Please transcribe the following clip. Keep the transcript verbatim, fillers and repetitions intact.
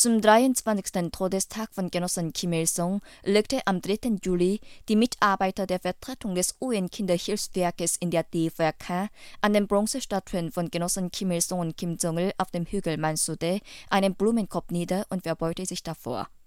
Zum dreiundzwanzigsten Todestag von Genossen Kim Il-sung legte am dritten Juli die Mitarbeiter der Vertretung des U N-Kinderhilfswerkes in der D V R K an den Bronzestatuen von Genossen Kim Il-sung und Kim Jong-il auf dem Hügel Mansudae einen Blumenkorb nieder und verbeugte sich davor.